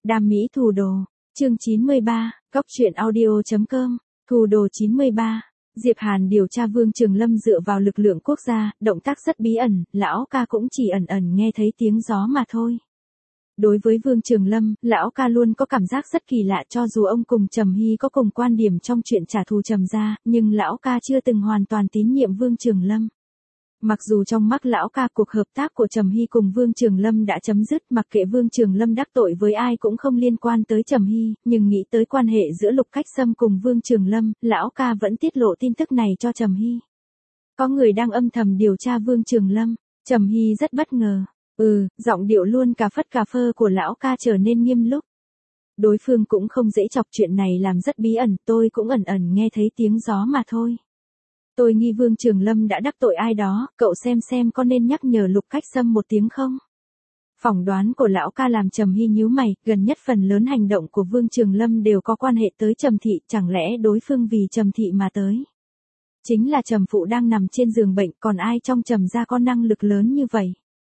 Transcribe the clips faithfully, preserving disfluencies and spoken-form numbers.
Đam mỹ thủ đồ, chương chín mươi ba, góc truyện audio chấm com, thủ đồ chín mươi ba. Diệp Hàn điều tra Vương Trường Lâm dựa vào lực lượng quốc gia, động tác rất bí ẩn, lão ca cũng chỉ ẩn ẩn nghe thấy tiếng gió mà thôi. Đối với Vương Trường Lâm, lão ca luôn có cảm giác rất kỳ lạ, cho dù ông cùng Trầm Hy có cùng quan điểm trong chuyện trả thù Trầm gia, nhưng lão ca chưa từng hoàn toàn tín nhiệm Vương Trường Lâm. Mặc dù trong mắt lão ca cuộc hợp tác của Trầm Hy cùng Vương Trường Lâm đã chấm dứt, mặc kệ Vương Trường Lâm đắc tội với ai cũng không liên quan tới Trầm Hy, nhưng nghĩ tới quan hệ giữa Lục Cách Sâm cùng Vương Trường Lâm, lão ca vẫn tiết lộ tin tức này cho Trầm Hy. Có người đang âm thầm điều tra Vương Trường Lâm. Trầm Hy rất bất ngờ. Ừ, giọng điệu luôn cà phất cà phơ của lão ca trở nên nghiêm lúc. Đối phương cũng không dễ chọc, chuyện này làm rất bí ẩn, tôi cũng ẩn ẩn nghe thấy tiếng gió mà thôi. Tôi nghi Vương Trường Lâm đã đắc tội ai đó, cậu xem xem có nên nhắc nhở Lục Cách Sâm một tiếng không? Phỏng đoán của lão ca làm Trầm Hy nhíu mày, gần nhất phần lớn hành động của Vương Trường Lâm đều có quan hệ tới Trầm thị, chẳng lẽ đối phương vì Trầm thị mà tới? Chính là Trầm phụ đang nằm trên giường bệnh, còn ai trong Trầm gia có năng lực lớn như vậy?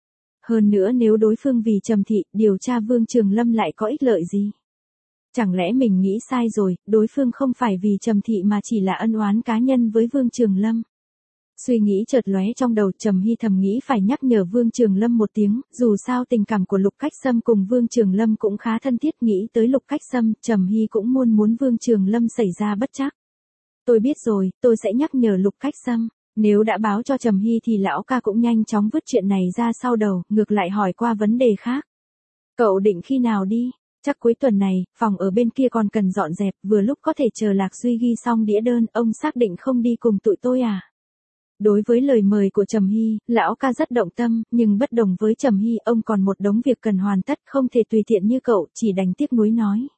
Hơn nữa nếu đối phương vì Trầm thị, điều tra Vương Trường Lâm lại có ích lợi gì? Chẳng lẽ mình nghĩ sai rồi, đối phương không phải vì Trầm thị mà chỉ là ân oán cá nhân với Vương Trường Lâm? Suy nghĩ chợt lóe trong đầu, Trầm Hy thầm nghĩ phải nhắc nhở Vương Trường Lâm một tiếng, dù sao tình cảm của Lục Cách Sâm cùng Vương Trường Lâm cũng khá thân thiết, nghĩ tới Lục Cách Sâm, Trầm Hy cũng muốn muốn Vương Trường Lâm xảy ra bất trắc. Tôi biết rồi, tôi sẽ nhắc nhở Lục Cách Sâm. Nếu đã báo cho Trầm Hy thì lão ca cũng nhanh chóng vứt chuyện này ra sau đầu, ngược lại hỏi qua vấn đề khác. Cậu định khi nào đi? Chắc cuối tuần này, phòng ở bên kia còn cần dọn dẹp, vừa lúc có thể chờ Lạc Duy ghi xong đĩa đơn, ông xác định không đi cùng tụi tôi à? Đối với lời mời của Trầm Hy, lão ca rất động tâm, nhưng bất đồng với Trầm Hy, ông còn một đống việc cần hoàn tất, không thể tùy tiện như cậu, chỉ đành tiếc nuối nói.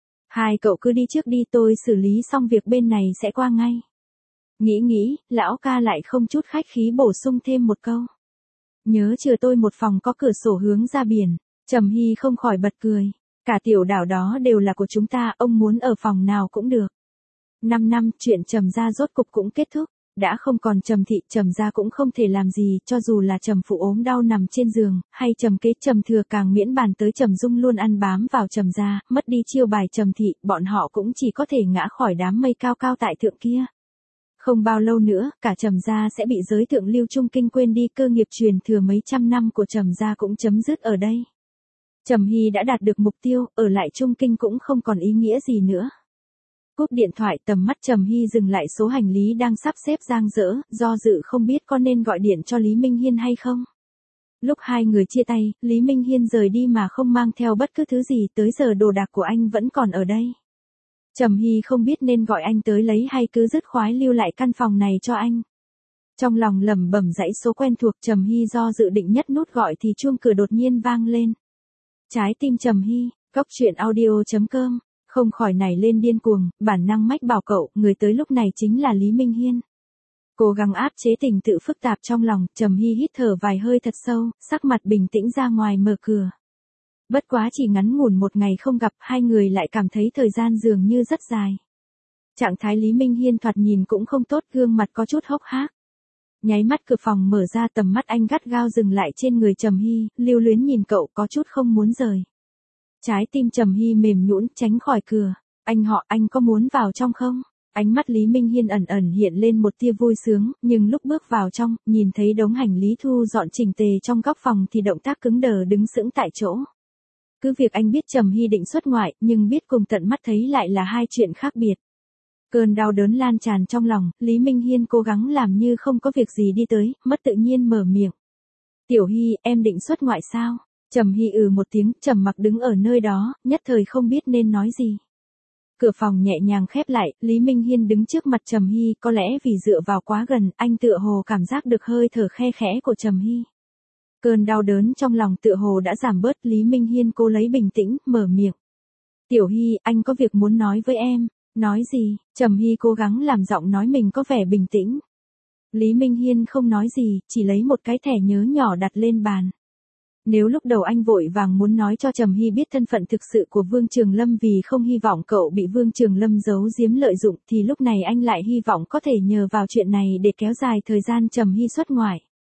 Hai cậu cứ đi trước đi, tôi xử lý xong việc bên này sẽ qua ngay. Nghĩ nghĩ, lão ca lại không chút khách khí bổ sung thêm một câu. Nhớ chừa tôi một phòng có cửa sổ hướng ra biển. Trầm Hy không khỏi bật cười. Cả tiểu đảo đó đều là của chúng ta, ông muốn ở phòng nào cũng được. Năm năm, chuyện Trầm gia rốt cục cũng kết thúc. Đã không còn Trầm thị, Trầm gia cũng không thể làm gì, cho dù là Trầm phụ ốm đau nằm trên giường, hay Trầm kế, Trầm thừa, càng miễn bàn tới Trầm Dung luôn ăn bám vào Trầm gia, mất đi chiêu bài Trầm thị, bọn họ cũng chỉ có thể ngã khỏi đám mây cao cao tại thượng kia. Không bao lâu nữa, cả Trầm gia sẽ bị giới thượng lưu trung kinh quên đi, cơ nghiệp truyền thừa mấy trăm năm của Trầm gia cũng chấm dứt ở đây. Trầm Hy đã đạt được mục tiêu, ở lại trung kinh cũng không còn ý nghĩa gì nữa. Cúp điện thoại, tầm mắt Trầm Hy dừng lại số hành lý đang sắp xếp dang dở, do dự không biết có nên gọi điện cho Lý Minh Hiên hay không. Lúc hai người chia tay, Lý Minh Hiên rời đi mà không mang theo bất cứ thứ gì, tới giờ đồ đạc của anh vẫn còn ở đây. Trầm Hy không biết nên gọi anh tới lấy hay cứ dứt khoái lưu lại căn phòng này cho anh. Trong lòng lẩm bẩm dãy số quen thuộc, Trầm Hy do dự định nhất nút gọi thì chuông cửa đột nhiên vang lên. Trái tim Trầm Hy, góc truyện audio chấm com, không khỏi nảy lên điên cuồng, bản năng mách bảo cậu, người tới lúc này chính là Lý Minh Hiên. Cố gắng áp chế tình tự phức tạp trong lòng, Trầm Hy hít thở vài hơi thật sâu, sắc mặt bình tĩnh ra ngoài mở cửa. Bất quá chỉ ngắn ngủn một ngày không gặp, hai người lại cảm thấy thời gian dường như rất dài. Trạng thái Lý Minh Hiên thoạt nhìn cũng không tốt, gương mặt có chút hốc hác. Nháy mắt cửa phòng mở ra, tầm mắt anh gắt gao dừng lại trên người Trầm Hy, lưu luyến nhìn cậu, có chút không muốn rời. Trái tim Trầm Hy mềm nhũn tránh khỏi cửa. Anh họ, anh có muốn vào trong không? Ánh mắt Lý Minh Hiên ẩn ẩn hiện lên một tia vui sướng, nhưng lúc bước vào trong, nhìn thấy đống hành lý thu dọn chỉnh tề trong góc phòng thì động tác cứng đờ đứng sững tại chỗ. Cứ việc anh biết Trầm Hy định xuất ngoại, nhưng biết cùng tận mắt thấy lại là hai chuyện khác biệt. Cơn đau đớn lan tràn trong lòng, Lý Minh Hiên cố gắng làm như không có việc gì đi tới, mất tự nhiên mở miệng. Tiểu Hy, em định xuất ngoại sao? Trầm Hy ừ một tiếng, trầm mặc đứng ở nơi đó, nhất thời không biết nên nói gì. Cửa phòng nhẹ nhàng khép lại, Lý Minh Hiên đứng trước mặt Trầm Hy, có lẽ vì dựa vào quá gần, anh tựa hồ cảm giác được hơi thở khe khẽ của Trầm Hy. Cơn đau đớn trong lòng tựa hồ đã giảm bớt, Lý Minh Hiên cố lấy bình tĩnh, mở miệng. Tiểu Hy, anh có việc muốn nói với em. Nói gì? Trầm Hy cố gắng làm giọng nói mình có vẻ bình tĩnh. Lý Minh Hiên không nói gì, chỉ lấy một cái thẻ nhớ nhỏ đặt lên bàn. Nếu lúc đầu anh vội vàng muốn nói cho Trầm Hy biết thân phận thực sự của Vương Trường Lâm vì không hy vọng cậu bị Vương Trường Lâm giấu giếm lợi dụng, thì lúc này anh lại hy vọng có thể nhờ vào chuyện này để kéo dài thời gian Trầm Hy xuất ngoại.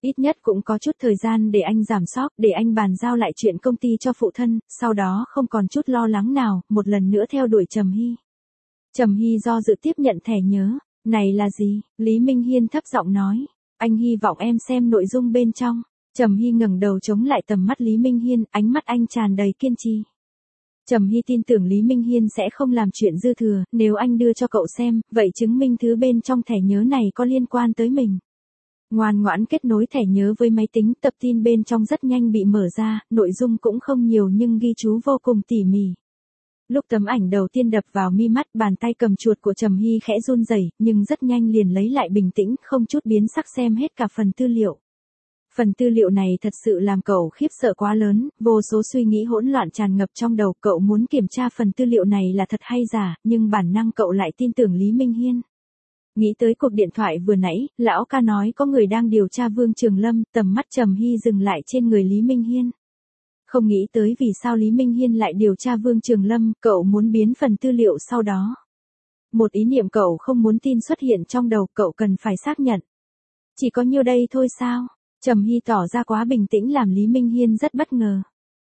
Ít nhất cũng có chút thời gian để anh giảm sóc, để anh bàn giao lại chuyện công ty cho phụ thân, sau đó không còn chút lo lắng nào, một lần nữa theo đuổi Trầm Hy. Trầm Hy do dự tiếp nhận thẻ nhớ. Này là gì? Lý Minh Hiên thấp giọng nói. Anh hy vọng em xem nội dung bên trong. Trầm Hy ngẩng đầu chống lại tầm mắt Lý Minh Hiên, ánh mắt anh tràn đầy kiên trì. Trầm Hy tin tưởng Lý Minh Hiên sẽ không làm chuyện dư thừa, nếu anh đưa cho cậu xem, vậy chứng minh thứ bên trong thẻ nhớ này có liên quan tới mình. Ngoan ngoãn kết nối thẻ nhớ với máy tính, tập tin bên trong rất nhanh bị mở ra, nội dung cũng không nhiều nhưng ghi chú vô cùng tỉ mỉ. Lúc tấm ảnh đầu tiên đập vào mi mắt, bàn tay cầm chuột của Trầm Hy khẽ run rẩy, nhưng rất nhanh liền lấy lại bình tĩnh, không chút biến sắc xem hết cả phần tư liệu. Phần tư liệu này thật sự làm cậu khiếp sợ quá lớn, vô số suy nghĩ hỗn loạn tràn ngập trong đầu, cậu muốn kiểm tra phần tư liệu này là thật hay giả, nhưng bản năng cậu lại tin tưởng Lý Minh Hiên. Nghĩ tới cuộc điện thoại vừa nãy, lão ca nói có người đang điều tra Vương Trường Lâm, tầm mắt Trầm Hy dừng lại trên người Lý Minh Hiên. Không nghĩ tới vì sao Lý Minh Hiên lại điều tra Vương Trường Lâm, cậu muốn biến phần tư liệu sau đó. Một ý niệm cậu không muốn tin xuất hiện trong đầu, cậu cần phải xác nhận. Chỉ có nhiêu đây thôi sao? Trầm Hy tỏ ra quá bình tĩnh làm Lý Minh Hiên rất bất ngờ.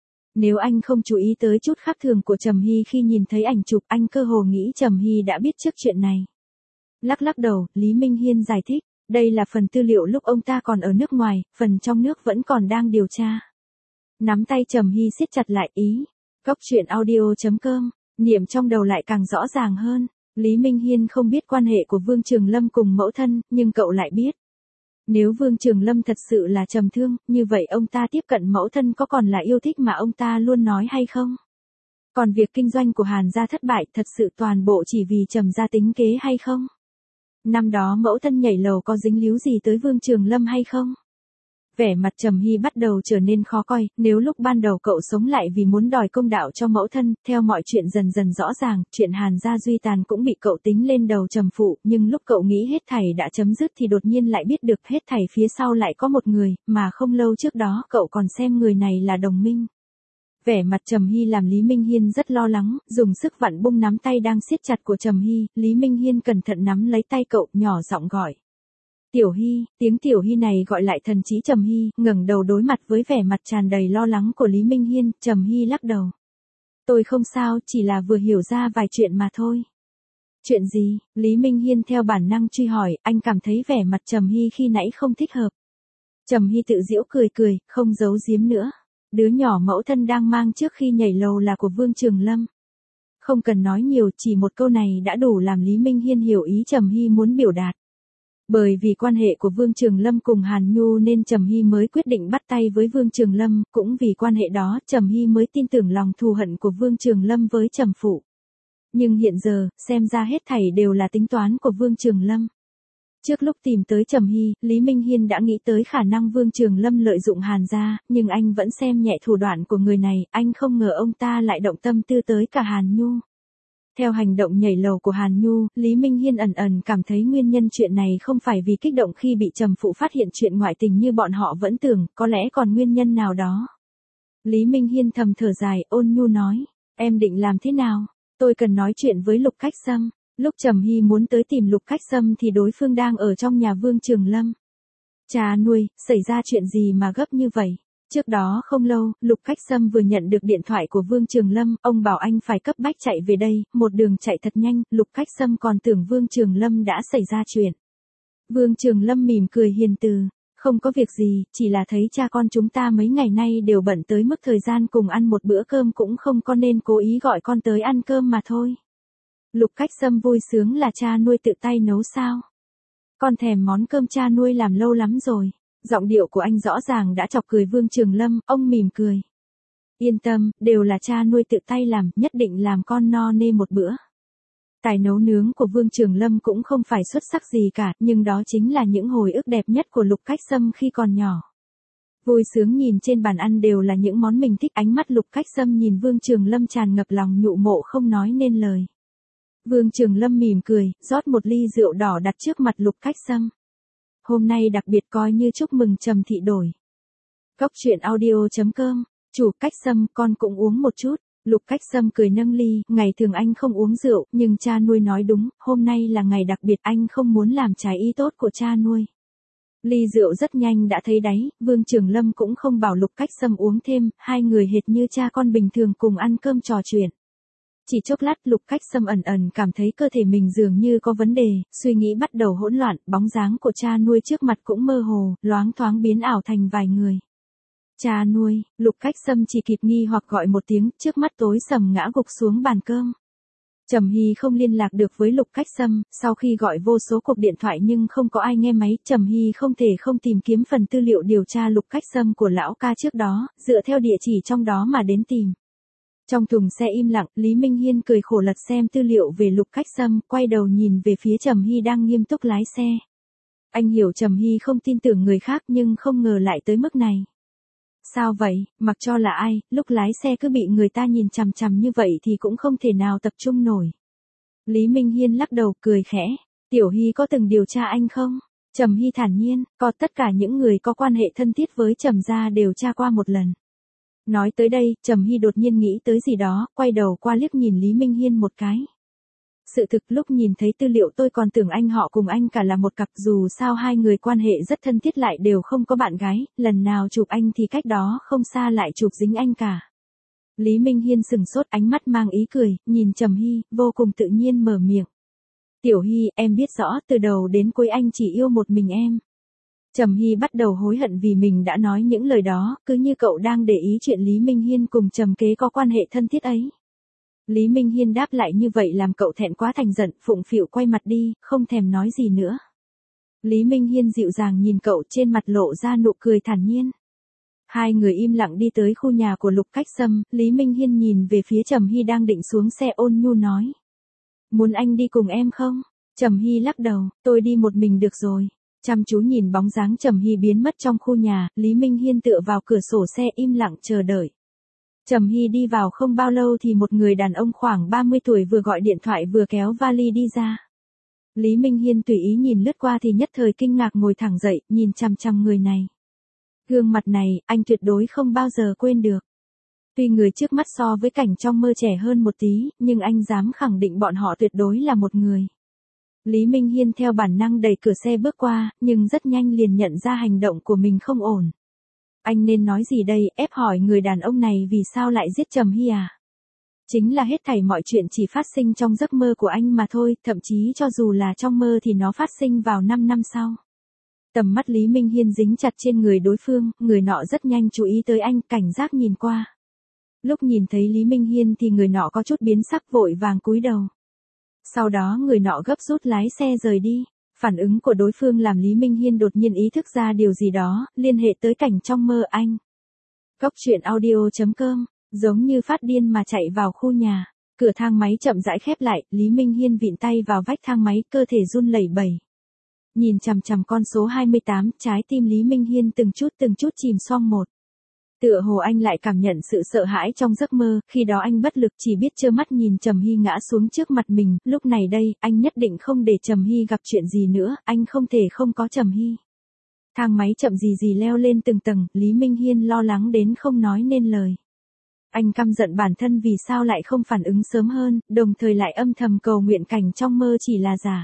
Nếu anh không chú ý tới chút khác thường của Trầm Hy khi nhìn thấy ảnh chụp, anh cơ hồ nghĩ Trầm Hy đã biết trước chuyện này. Lắc lắc đầu, Lý Minh Hiên giải thích, đây là phần tư liệu lúc ông ta còn ở nước ngoài, phần trong nước vẫn còn đang điều tra. Nắm tay Trầm Hy siết chặt lại, ý. Cóc truyện audio chấm com, niệm trong đầu lại càng rõ ràng hơn. Lý Minh Hiên không biết quan hệ của Vương Trường Lâm cùng mẫu thân, nhưng cậu lại biết. Nếu Vương Trường Lâm thật sự là trầm thương, như vậy ông ta tiếp cận mẫu thân có còn là yêu thích mà ông ta luôn nói hay không? Còn việc kinh doanh của Hàn gia thất bại thật sự toàn bộ chỉ vì Trầm gia tính kế hay không? Năm đó mẫu thân nhảy lầu có dính líu gì tới Vương Trường Lâm hay không? Vẻ mặt Trầm Hy bắt đầu trở nên khó coi, nếu lúc ban đầu cậu sống lại vì muốn đòi công đạo cho mẫu thân, theo mọi chuyện dần dần rõ ràng, chuyện Hàn gia duy tàn cũng bị cậu tính lên đầu Trầm phụ, nhưng lúc cậu nghĩ hết thảy đã chấm dứt thì đột nhiên lại biết được hết thảy phía sau lại có một người, mà không lâu trước đó cậu còn xem người này là đồng minh. Vẻ mặt Trầm Hy làm Lý Minh Hiên rất lo lắng, dùng sức vặn bung nắm tay đang siết chặt của Trầm Hy, Lý Minh Hiên cẩn thận nắm lấy tay cậu, nhỏ giọng gọi. Tiểu Hy, tiếng Tiểu Hy này gọi lại thần trí Trầm Hy, ngẩng đầu đối mặt với vẻ mặt tràn đầy lo lắng của Lý Minh Hiên, Trầm Hy lắc đầu. Tôi không sao, chỉ là vừa hiểu ra vài chuyện mà thôi. Chuyện gì? Lý Minh Hiên theo bản năng truy hỏi, anh cảm thấy vẻ mặt Trầm Hy khi nãy không thích hợp. Trầm Hy tự giễu cười cười, không giấu giếm nữa. Đứa nhỏ mẫu thân đang mang trước khi nhảy lầu là của Vương Trường Lâm. Không cần nói nhiều, chỉ một câu này đã đủ làm Lý Minh Hiên hiểu ý Trầm Hy muốn biểu đạt. Bởi vì quan hệ của Vương Trường Lâm cùng Hàn Nhu nên Trầm Hy mới quyết định bắt tay với Vương Trường Lâm, cũng vì quan hệ đó Trầm Hy mới tin tưởng lòng thù hận của Vương Trường Lâm với Trầm phụ. Nhưng hiện giờ, xem ra hết thảy đều là tính toán của Vương Trường Lâm. Trước lúc tìm tới Trầm Hy, Lý Minh Hiên đã nghĩ tới khả năng Vương Trường Lâm lợi dụng Hàn gia, nhưng anh vẫn xem nhẹ thủ đoạn của người này, anh không ngờ ông ta lại động tâm tư tới cả Hàn Nhu. Theo hành động nhảy lầu của Hàn Nhu, Lý Minh Hiên ẩn ẩn cảm thấy nguyên nhân chuyện này không phải vì kích động khi bị Trầm phụ phát hiện chuyện ngoại tình như bọn họ vẫn tưởng, có lẽ còn nguyên nhân nào đó. Lý Minh Hiên thầm thở dài, ôn nhu nói, em định làm thế nào? Tôi cần nói chuyện với Lục Cách Sâm. Lúc Trầm Hy muốn tới tìm Lục Cách Sâm thì đối phương đang ở trong nhà Vương Trường Lâm. Cha nuôi, xảy ra chuyện gì mà gấp như vậy? Trước đó không lâu, Lục Cách Sâm vừa nhận được điện thoại của Vương Trường Lâm, ông bảo anh phải cấp bách chạy về đây, một đường chạy thật nhanh, Lục Cách Sâm còn tưởng Vương Trường Lâm đã xảy ra chuyện. Vương Trường Lâm mỉm cười hiền từ, không có việc gì, chỉ là thấy cha con chúng ta mấy ngày nay đều bận tới mức thời gian cùng ăn một bữa cơm cũng không có nên cố ý gọi con tới ăn cơm mà thôi. Lục Cách Sâm vui sướng là cha nuôi tự tay nấu sao? Con thèm món cơm cha nuôi làm lâu lắm rồi. Giọng điệu của anh rõ ràng đã chọc cười Vương Trường Lâm, ông mỉm cười. Yên tâm, đều là cha nuôi tự tay làm, nhất định làm con no nê một bữa. Tài nấu nướng của Vương Trường Lâm cũng không phải xuất sắc gì cả, nhưng đó chính là những hồi ức đẹp nhất của Lục Cách Sâm khi còn nhỏ. Vui sướng nhìn trên bàn ăn đều là những món mình thích, ánh mắt Lục Cách Sâm nhìn Vương Trường Lâm tràn ngập lòng nhụ mộ không nói nên lời. Vương Trường Lâm mỉm cười, rót một ly rượu đỏ đặt trước mặt Lục Cách Sâm. Hôm nay đặc biệt coi như chúc mừng Trầm thị đổi. Cóc truyện audio chấm com, chủ Cách Sâm, con cũng uống một chút. Lục Cách Sâm cười nâng ly, ngày thường anh không uống rượu, nhưng cha nuôi nói đúng, hôm nay là ngày đặc biệt, anh không muốn làm trái ý tốt của cha nuôi. Ly rượu rất nhanh đã thấy đáy, Vương Trường Lâm cũng không bảo Lục Cách Sâm uống thêm, hai người hệt như cha con bình thường cùng ăn cơm trò chuyện. Chỉ chốc lát Lục Cách Sâm ẩn ẩn cảm thấy cơ thể mình dường như có vấn đề, suy nghĩ bắt đầu hỗn loạn, bóng dáng của cha nuôi trước mặt cũng mơ hồ, loáng thoáng biến ảo thành vài người. Cha nuôi, Lục Cách Sâm chỉ kịp nghi hoặc gọi một tiếng, trước mắt tối sầm ngã gục xuống bàn cơm. Trầm Hy không liên lạc được với Lục Cách Sâm, sau khi gọi vô số cuộc điện thoại nhưng không có ai nghe máy, Trầm Hy không thể không tìm kiếm phần tư liệu điều tra Lục Cách Sâm của lão ca trước đó, dựa theo địa chỉ trong đó mà đến tìm. Trong thùng xe im lặng, Lý Minh Hiên cười khổ lật xem tư liệu về Lục Cách Sâm, quay đầu nhìn về phía Trầm Hy đang nghiêm túc lái xe. Anh hiểu Trầm Hy không tin tưởng người khác nhưng không ngờ lại tới mức này. Sao vậy, mặc cho là ai, lúc lái xe cứ bị người ta nhìn chằm chằm như vậy thì cũng không thể nào tập trung nổi. Lý Minh Hiên lắc đầu cười khẽ, Tiểu Hy có từng điều tra anh không? Trầm Hy thản nhiên, có, tất cả những người có quan hệ thân thiết với Trầm gia đều tra qua một lần. Nói tới đây, Trầm Hy đột nhiên nghĩ tới gì đó, quay đầu qua liếc nhìn Lý Minh Hiên một cái. Sự thực lúc nhìn thấy tư liệu tôi còn tưởng anh họ cùng anh cả là một cặp, dù sao hai người quan hệ rất thân thiết lại đều không có bạn gái, lần nào chụp anh thì cách đó không xa lại chụp dính anh cả. Lý Minh Hiên sừng sốt, ánh mắt mang ý cười, nhìn Trầm Hy, vô cùng tự nhiên mở miệng. Tiểu Hy, em biết rõ từ đầu đến cuối anh chỉ yêu một mình em. Trầm Hy bắt đầu hối hận vì mình đã nói những lời đó, cứ như cậu đang để ý chuyện Lý Minh Hiên cùng Trầm Kế có quan hệ thân thiết ấy. Lý Minh Hiên đáp lại như vậy làm cậu thẹn quá thành giận, phụng phịu quay mặt đi, không thèm nói gì nữa. Lý Minh Hiên dịu dàng nhìn cậu, trên mặt lộ ra nụ cười thản nhiên. Hai người im lặng đi tới khu nhà của Lục Cách Sâm, Lý Minh Hiên nhìn về phía Trầm Hy đang định xuống xe, ôn nhu nói. Muốn anh đi cùng em không? Trầm Hy lắc đầu, tôi đi một mình được rồi. Chăm chú nhìn bóng dáng Trầm Hy biến mất trong khu nhà, Lý Minh Hiên tựa vào cửa sổ xe im lặng chờ đợi. Trầm Hy đi vào không bao lâu thì một người đàn ông khoảng ba mươi tuổi vừa gọi điện thoại vừa kéo vali đi ra. Lý Minh Hiên tùy ý nhìn lướt qua thì nhất thời kinh ngạc ngồi thẳng dậy, nhìn chằm chằm người này. Gương mặt này, anh tuyệt đối không bao giờ quên được. Tuy người trước mắt so với cảnh trong mơ trẻ hơn một tí, nhưng anh dám khẳng định bọn họ tuyệt đối là một người. Lý Minh Hiên theo bản năng đẩy cửa xe bước qua, nhưng rất nhanh liền nhận ra hành động của mình không ổn. Anh nên nói gì đây, ép hỏi người đàn ông này vì sao lại giết Trầm Hy à? Chính là hết thảy mọi chuyện chỉ phát sinh trong giấc mơ của anh mà thôi, thậm chí cho dù là trong mơ thì nó phát sinh vào năm năm sau. Tầm mắt Lý Minh Hiên dính chặt trên người đối phương, người nọ rất nhanh chú ý tới anh, cảnh giác nhìn qua. Lúc nhìn thấy Lý Minh Hiên thì người nọ có chút biến sắc, vội vàng cúi đầu. Sau đó người nọ gấp rút lái xe rời đi. Phản ứng của đối phương làm Lý Minh Hiên đột nhiên ý thức ra điều gì đó, liên hệ tới cảnh trong mơ anh. Góc truyện audio chấm com, giống như phát điên mà chạy vào khu nhà. Cửa thang máy chậm rãi khép lại, Lý Minh Hiên vịn tay vào vách thang máy, cơ thể run lẩy bẩy. Nhìn chằm chằm con số hai mươi tám, trái tim Lý Minh Hiên từng chút từng chút chìm xoong một. Tựa hồ anh lại cảm nhận sự sợ hãi trong giấc mơ, khi đó anh bất lực chỉ biết trơ mắt nhìn Trầm Hy ngã xuống trước mặt mình, lúc này đây, anh nhất định không để Trầm Hy gặp chuyện gì nữa, anh không thể không có Trầm Hy. Thang máy chậm gì gì leo lên từng tầng, Lý Minh Hiên lo lắng đến không nói nên lời. Anh căm giận bản thân vì sao lại không phản ứng sớm hơn, đồng thời lại âm thầm cầu nguyện cảnh trong mơ chỉ là giả.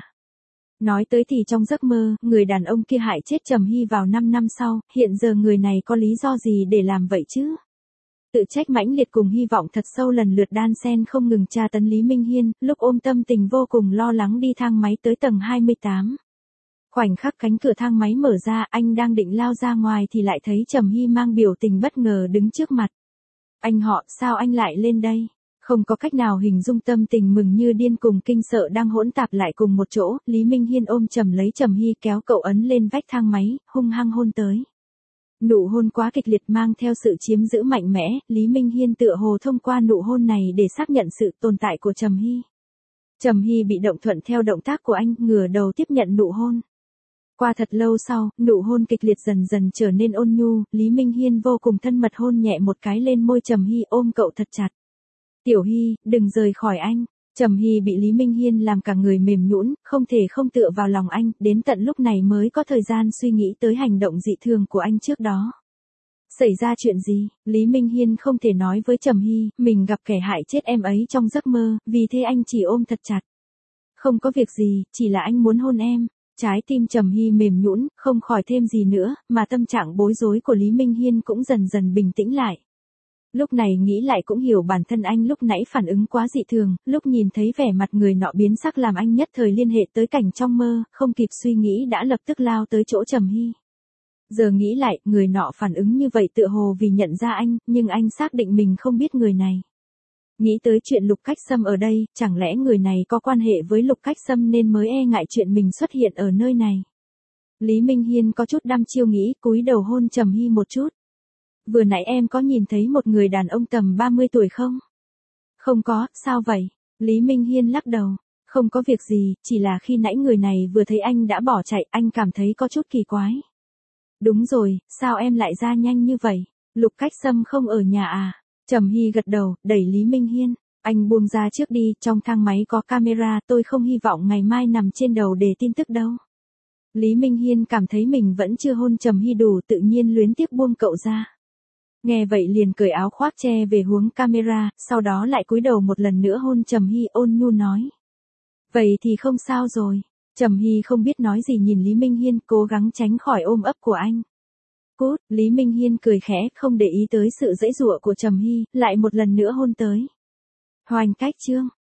Nói tới thì trong giấc mơ, người đàn ông kia hại chết Trầm Hy vào năm năm sau, hiện giờ người này có lý do gì để làm vậy chứ? Tự trách mãnh liệt cùng hy vọng thật sâu lần lượt đan xen không ngừng tra tấn Lý Minh Hiên, lúc ôm tâm tình vô cùng lo lắng đi thang máy tới tầng hai mươi tám. Khoảnh khắc cánh cửa thang máy mở ra, anh đang định lao ra ngoài thì lại thấy Trầm Hy mang biểu tình bất ngờ đứng trước mặt. Anh họ, sao anh lại lên đây? Không có cách nào hình dung tâm tình mừng như điên cùng kinh sợ đang hỗn tạp lại cùng một chỗ, Lý Minh Hiên ôm chầm lấy Trầm Hy kéo cậu ấn lên vách thang máy, hung hăng hôn tới. Nụ hôn quá kịch liệt mang theo sự chiếm giữ mạnh mẽ, Lý Minh Hiên tựa hồ thông qua nụ hôn này để xác nhận sự tồn tại của Trầm Hy. Trầm Hy bị động thuận theo động tác của anh, ngửa đầu tiếp nhận nụ hôn. Qua thật lâu sau, nụ hôn kịch liệt dần dần trở nên ôn nhu, Lý Minh Hiên vô cùng thân mật hôn nhẹ một cái lên môi Trầm Hy, ôm cậu thật chặt. Tiểu Hy, đừng rời khỏi anh. Trầm Hy bị Lý Minh Hiên làm cả người mềm nhũn, không thể không tựa vào lòng anh, đến tận lúc này mới có thời gian suy nghĩ tới hành động dị thường của anh trước đó. Xảy ra chuyện gì? Lý Minh Hiên không thể nói với Trầm Hy, mình gặp kẻ hại chết em ấy trong giấc mơ, vì thế anh chỉ ôm thật chặt. Không có việc gì, chỉ là anh muốn hôn em. Trái tim Trầm Hy mềm nhũn, không khỏi thêm gì nữa, mà tâm trạng bối rối của Lý Minh Hiên cũng dần dần bình tĩnh lại. Lúc này nghĩ lại cũng hiểu bản thân anh lúc nãy phản ứng quá dị thường, lúc nhìn thấy vẻ mặt người nọ biến sắc làm anh nhất thời liên hệ tới cảnh trong mơ, không kịp suy nghĩ đã lập tức lao tới chỗ Trầm Hy. Giờ nghĩ lại, người nọ phản ứng như vậy tựa hồ vì nhận ra anh, nhưng anh xác định mình không biết người này. Nghĩ tới chuyện Lục Cách Sâm ở đây, chẳng lẽ người này có quan hệ với Lục Cách Sâm nên mới e ngại chuyện mình xuất hiện ở nơi này. Lý Minh Hiên có chút đăm chiêu nghĩ, cúi đầu hôn Trầm Hy một chút. Vừa nãy em có nhìn thấy một người đàn ông tầm ba mươi tuổi không? Không có, sao vậy? Lý Minh Hiên lắc đầu. Không có việc gì, chỉ là khi nãy người này vừa thấy anh đã bỏ chạy, anh cảm thấy có chút kỳ quái. Đúng rồi, sao em lại ra nhanh như vậy? Lục Cách Sâm không ở nhà à? Trầm Hy gật đầu, đẩy Lý Minh Hiên. Anh buông ra trước đi, trong thang máy có camera, tôi không hy vọng ngày mai nằm trên đầu để tin tức đâu. Lý Minh Hiên cảm thấy mình vẫn chưa hôn Trầm Hy đủ, tự nhiên luyến tiếc buông cậu ra. Nghe vậy liền cởi áo khoác che về hướng camera, sau đó lại cúi đầu một lần nữa hôn Trầm Hy, ôn nhu nói. Vậy thì không sao rồi. Trầm Hy không biết nói gì nhìn Lý Minh Hiên, cố gắng tránh khỏi ôm ấp của anh. Cút, Lý Minh Hiên cười khẽ, không để ý tới sự giãy giụa của Trầm Hy, lại một lần nữa hôn tới. Hoành cách chương.